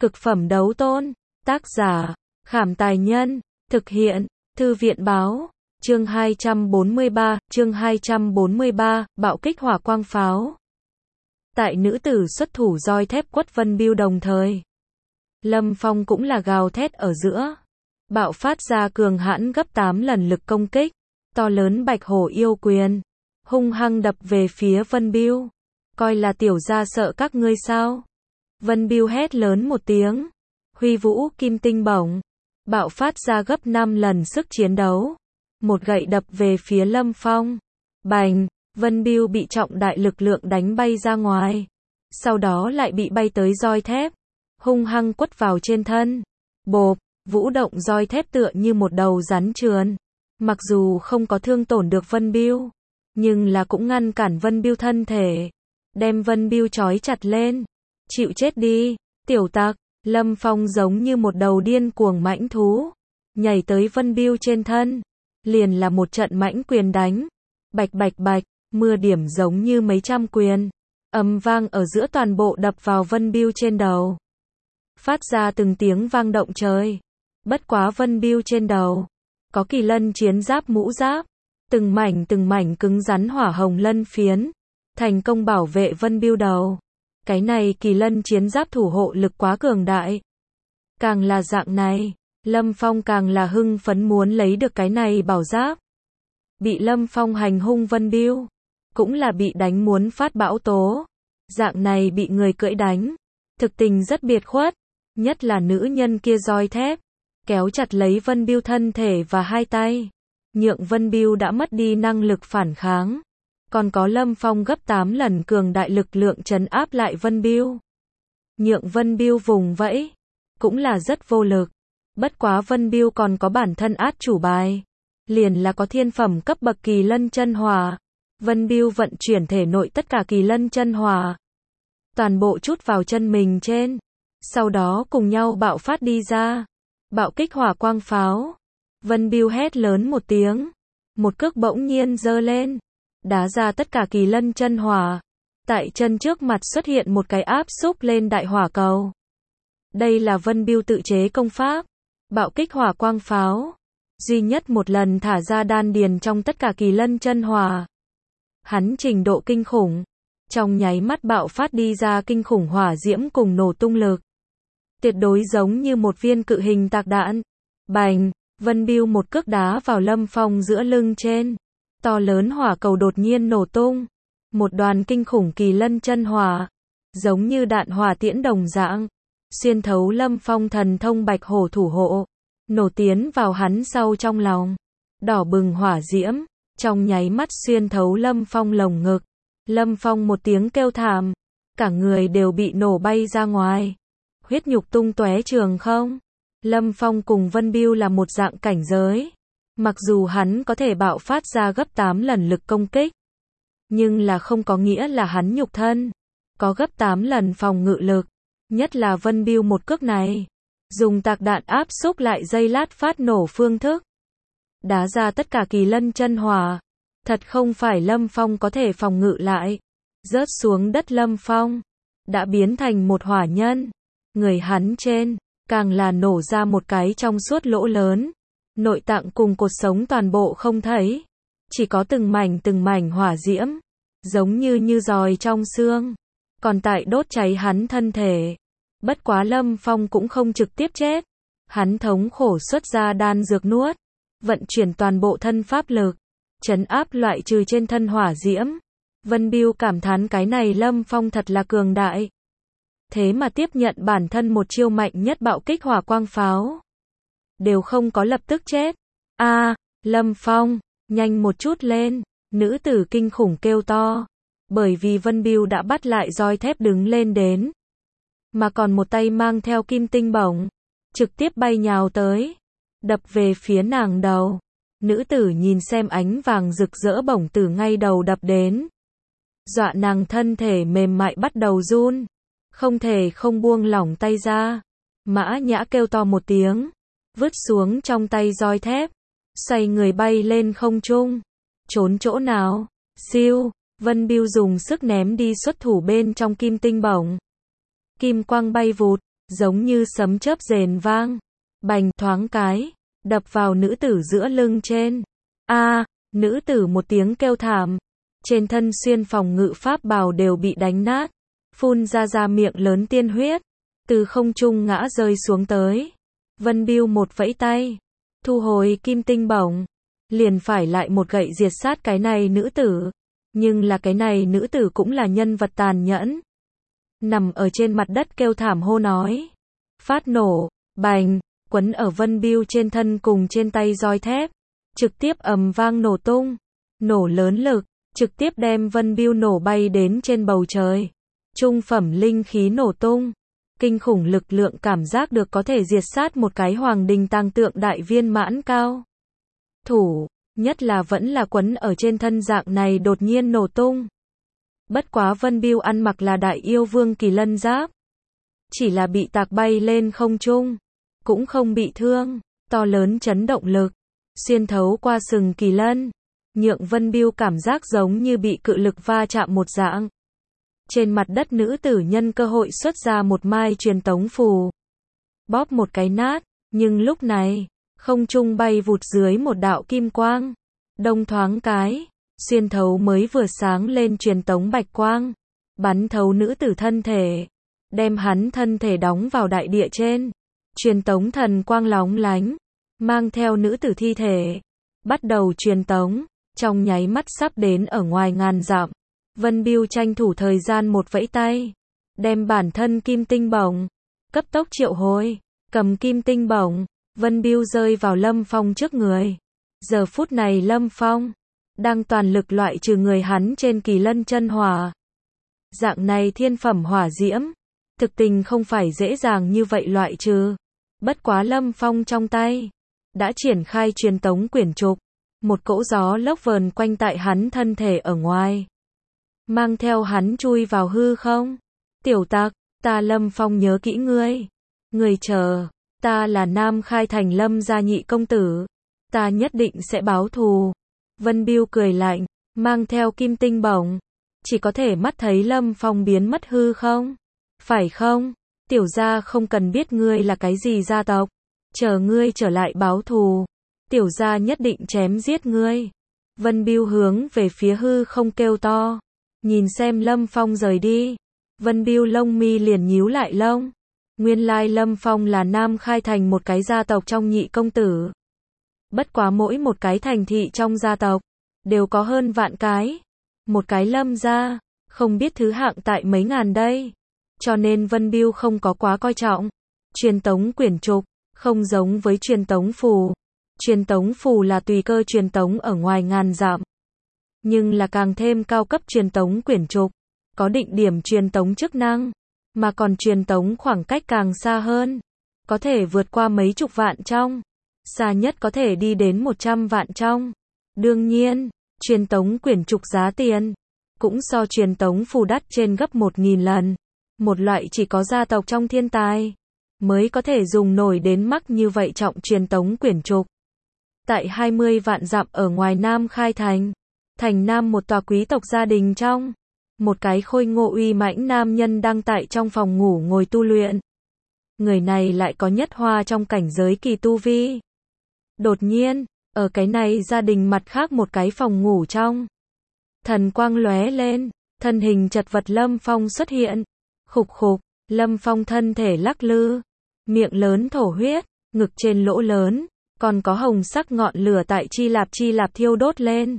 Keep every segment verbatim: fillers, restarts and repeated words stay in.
Cực phẩm đấu tôn. Tác giả, Khảm Tài Nhân. Thực hiện, Thư viện Báo. Chương hai trăm bốn mươi ba, chương hai trăm bốn mươi ba, bạo kích hỏa quang pháo. Tại nữ tử xuất thủ roi thép quất Vân Bưu đồng thời, Lâm Phong cũng là gào thét ở giữa, bạo phát ra cường hãn gấp tám lần lực công kích, to lớn bạch hổ yêu quyền, hung hăng đập về phía Vân Bưu. Coi là tiểu gia sợ các ngươi sao? Vân Bưu hét lớn một tiếng, huy vũ kim tinh bổng, bạo phát ra gấp năm lần sức chiến đấu, một gậy đập về phía Lâm Phong. Bành, Vân Bưu bị trọng đại lực lượng đánh bay ra ngoài, sau đó lại bị bay tới roi thép, hung hăng quất vào trên thân. Bộp, vũ động roi thép tựa như một đầu rắn trườn, mặc dù không có thương tổn được Vân Bưu, nhưng là cũng ngăn cản Vân Bưu thân thể, đem Vân Bưu trói chặt lên. Chịu chết đi, tiểu tặc. Lâm Phong giống như một đầu điên cuồng mãnh thú, nhảy tới Vân Bưu trên thân, liền là một trận mãnh quyền đánh. Bạch bạch bạch, mưa điểm giống như mấy trăm quyền, ầm vang ở giữa toàn bộ đập vào Vân Bưu trên đầu, phát ra từng tiếng vang động trời. Bất quá Vân Bưu trên đầu có kỳ lân chiến giáp mũ giáp, từng mảnh từng mảnh cứng rắn hỏa hồng lân phiến, thành công bảo vệ Vân Bưu đầu. Cái này kỳ lân chiến giáp thủ hộ lực quá cường đại. Càng là dạng này, Lâm Phong càng là hưng phấn muốn lấy được cái này bảo giáp. Bị Lâm Phong hành hung Vân Bưu, cũng là bị đánh muốn phát bão tố. Dạng này bị người cưỡi đánh, thực tình rất biệt khuất, nhất là nữ nhân kia roi thép, kéo chặt lấy Vân Bưu thân thể và hai tay, nhượng Vân Bưu đã mất đi năng lực phản kháng. Còn có Lâm Phong gấp tám lần cường đại lực lượng trấn áp lại Vân Bưu, nhượng Vân Bưu vùng vẫy, cũng là rất vô lực. Bất quá Vân Bưu còn có bản thân át chủ bài, liền là có thiên phẩm cấp bậc kỳ lân chân hỏa. Vân Bưu vận chuyển thể nội tất cả kỳ lân chân hỏa, toàn bộ chút vào chân mình trên, sau đó cùng nhau bạo phát đi ra, bạo kích hỏa quang pháo. Vân Bưu hét lớn một tiếng, một cước bỗng nhiên giơ lên, đá ra tất cả kỳ lân chân hỏa. Tại chân trước mặt xuất hiện một cái áp xúc lên đại hỏa cầu. Đây là Vân Bưu tự chế công pháp, bạo kích hỏa quang pháo, duy nhất một lần thả ra đan điền trong tất cả kỳ lân chân hỏa. Hắn trình độ kinh khủng, trong nháy mắt bạo phát đi ra kinh khủng hỏa diễm cùng nổ tung lực, tuyệt đối giống như một viên cự hình tạc đạn. Bành, Vân Bưu một cước đá vào Lâm Phong giữa lưng trên. To lớn hỏa cầu đột nhiên nổ tung, một đoàn kinh khủng kỳ lân chân hỏa, giống như đạn hỏa tiễn đồng dạng, xuyên thấu Lâm Phong thần thông bạch hổ thủ hộ, nổ tiến vào hắn sâu trong lòng. Đỏ bừng hỏa diễm, trong nháy mắt xuyên thấu Lâm Phong lồng ngực. Lâm Phong một tiếng kêu thảm, cả người đều bị nổ bay ra ngoài, huyết nhục tung tóe trường không. Lâm Phong cùng Vân Bưu là một dạng cảnh giới. Mặc dù hắn có thể bạo phát ra gấp tám lần lực công kích, nhưng là không có nghĩa là hắn nhục thân có gấp tám lần phòng ngự lực. Nhất là Vân Bưu một cước này, dùng tạc đạn áp xúc lại giây lát phát nổ phương thức, đá ra tất cả kỳ lân chân hỏa. Thật không phải Lâm Phong có thể phòng ngự lại. Rớt xuống đất Lâm Phong đã biến thành một hỏa nhân. Người hắn trên càng là nổ ra một cái trong suốt lỗ lớn, nội tạng cùng cột sống toàn bộ không thấy, chỉ có từng mảnh từng mảnh hỏa diễm, giống như như giòi trong xương, còn tại đốt cháy hắn thân thể. Bất quá Lâm Phong cũng không trực tiếp chết, hắn thống khổ xuất ra đan dược nuốt, vận chuyển toàn bộ thân pháp lực, trấn áp loại trừ trên thân hỏa diễm. Vân Bưu cảm thán cái này Lâm Phong thật là cường đại, thế mà tiếp nhận bản thân một chiêu mạnh nhất bạo kích hỏa quang pháo, đều không có lập tức chết. A, à, Lâm Phong, nhanh một chút lên, nữ tử kinh khủng kêu to, bởi vì Vân Bưu đã bắt lại roi thép đứng lên đến, mà còn một tay mang theo kim tinh bổng, trực tiếp bay nhào tới, đập về phía nàng đầu. Nữ tử nhìn xem ánh vàng rực rỡ bổng từ ngay đầu đập đến, dọa nàng thân thể mềm mại bắt đầu run, không thể không buông lỏng tay ra. Mã Nhã kêu to một tiếng, vứt xuống trong tay roi thép, xoay người bay lên không trung. Trốn chỗ nào? Siêu, Vân Bưu dùng sức ném đi xuất thủ bên trong kim tinh bổng. Kim quang bay vụt, giống như sấm chớp rền vang, bành thoáng cái, đập vào nữ tử giữa lưng trên. A, nữ tử một tiếng kêu thảm, trên thân xuyên phòng ngự pháp bào đều bị đánh nát, phun ra ra miệng lớn tiên huyết, từ không trung ngã rơi xuống tới. Vân Bưu một vẫy tay, thu hồi kim tinh bổng, liền phải lại một gậy diệt sát cái này nữ tử. Nhưng là cái này nữ tử cũng là nhân vật tàn nhẫn. Nằm ở trên mặt đất kêu thảm hô nói. Phát nổ, bành, quấn ở Vân Bưu trên thân cùng trên tay roi thép, trực tiếp ầm vang nổ tung, nổ lớn lực, trực tiếp đem Vân Bưu nổ bay đến trên bầu trời. Trung phẩm linh khí nổ tung, kinh khủng lực lượng cảm giác được có thể diệt sát một cái hoàng đình tàng tượng đại viên mãn cao thủ, nhất là vẫn là quấn ở trên thân dạng này đột nhiên nổ tung. Bất quá Vân Bưu ăn mặc là đại yêu vương kỳ lân giáp, chỉ là bị tạc bay lên không trung, cũng không bị thương, to lớn chấn động lực, xuyên thấu qua sừng kỳ lân, nhượng Vân Bưu cảm giác giống như bị cự lực va chạm một dạng. Trên mặt đất nữ tử nhân cơ hội xuất ra một mai truyền tống phù, bóp một cái nát, nhưng lúc này, không trung bay vụt dưới một đạo kim quang, đông thoáng cái, xuyên thấu mới vừa sáng lên truyền tống bạch quang, bắn thấu nữ tử thân thể, đem hắn thân thể đóng vào đại địa trên. Truyền tống thần quang lóng lánh, mang theo nữ tử thi thể, bắt đầu truyền tống, trong nháy mắt sắp đến ở ngoài ngàn dặm. Vân Bưu tranh thủ thời gian một vẫy tay, đem bản thân kim tinh bổng, cấp tốc triệu hồi, cầm kim tinh bổng, Vân Bưu rơi vào Lâm Phong trước người. Giờ phút này Lâm Phong đang toàn lực loại trừ người hắn trên kỳ lân chân hỏa. Dạng này thiên phẩm hỏa diễm, thực tình không phải dễ dàng như vậy loại trừ. Bất quá Lâm Phong trong tay đã triển khai truyền tống quyển trục, một cỗ gió lốc vờn quanh tại hắn thân thể ở ngoài, mang theo hắn chui vào hư không. Tiểu tặc, ta Lâm Phong nhớ kỹ ngươi. Ngươi chờ, ta là Nam Khai Thành Lâm gia nhị công tử, ta nhất định sẽ báo thù. Vân Bưu cười lạnh, mang theo kim tinh bổng, chỉ có thể mắt thấy Lâm Phong biến mất hư không. Phải không? Tiểu gia không cần biết ngươi là cái gì gia tộc, chờ ngươi trở lại báo thù, tiểu gia nhất định chém giết ngươi. Vân Bưu hướng về phía hư không kêu to, nhìn xem Lâm Phong rời đi. Vân Bưu lông mi liền nhíu lại lông. Nguyên lai Lâm Phong là Nam Khai Thành một cái gia tộc trong nhị công tử. Bất quá mỗi một cái thành thị trong gia tộc đều có hơn vạn cái, một cái Lâm gia không biết thứ hạng tại mấy ngàn đây. Cho nên Vân Bưu không có quá coi trọng. Truyền tống quyển trục, không giống với truyền tống phù. Truyền tống phù là tùy cơ truyền tống ở ngoài ngàn dặm. Nhưng là càng thêm cao cấp truyền tống quyển trục, có định điểm truyền tống chức năng, mà còn truyền tống khoảng cách càng xa hơn, có thể vượt qua mấy chục vạn trong, xa nhất có thể đi đến một trăm vạn trong. Đương nhiên, truyền tống quyển trục giá tiền cũng so truyền tống phù đắt trên gấp một nghìn lần. Một loại chỉ có gia tộc trong thiên tài mới có thể dùng nổi đến mắc như vậy trọng truyền tống quyển trục. Tại hai mươi vạn dặm ở ngoài Nam Khai Thành, thành Nam một tòa quý tộc gia đình trong, một cái khôi ngô uy mãnh nam nhân đang tại trong phòng ngủ ngồi tu luyện. Người này lại có nhất hoa trong cảnh giới kỳ tu vi. Đột nhiên, ở cái này gia đình mặt khác một cái phòng ngủ trong, thần quang lóe lên, thân hình chật vật Lâm Phong xuất hiện. Khục khục, Lâm Phong thân thể lắc lư, miệng lớn thổ huyết, ngực trên lỗ lớn, còn có hồng sắc ngọn lửa tại chi lạp chi lạp thiêu đốt lên.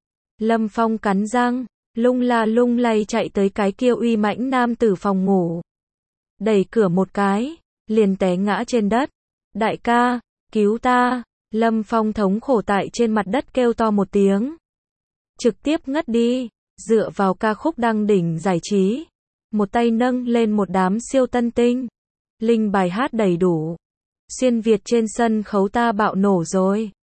Lâm Phong cắn răng, lung la lung lay chạy tới cái kia uy mãnh nam tử phòng ngủ. Đẩy cửa một cái, liền té ngã trên đất. Đại ca, cứu ta. Lâm Phong thống khổ tại trên mặt đất kêu to một tiếng. Trực tiếp ngất đi, dựa vào ca khúc đăng đỉnh giải trí. Một tay nâng lên một đám siêu tân tinh. Linh bài hát đầy đủ. Xuyên Việt trên sân khấu ta bạo nổ rồi.